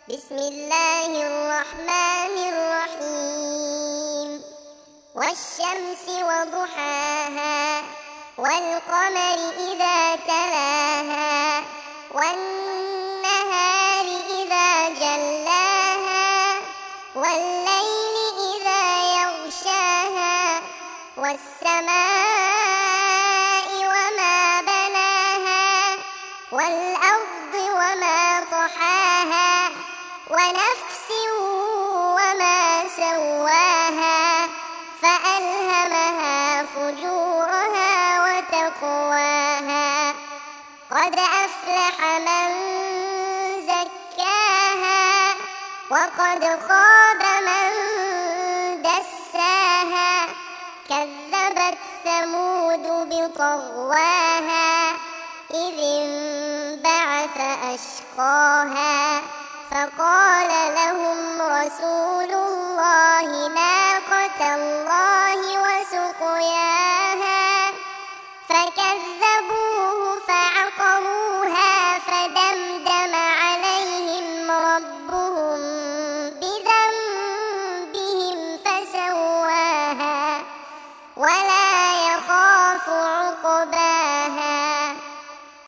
بسم الله الرحمن الرحيم. والشمس وضحاها والقمر إذا تلاها والنهار إذا جلاها والليل إذا يغشاها والسماء وما بناها والأرض وما طحاها ونفس وما سواها فألهمها فجورها وتقواها. قد أفلح من زكاها وقد خاب من دساها. كذبت ثمود بطغواها إذ انبعث أشقاها فقال لهم رسول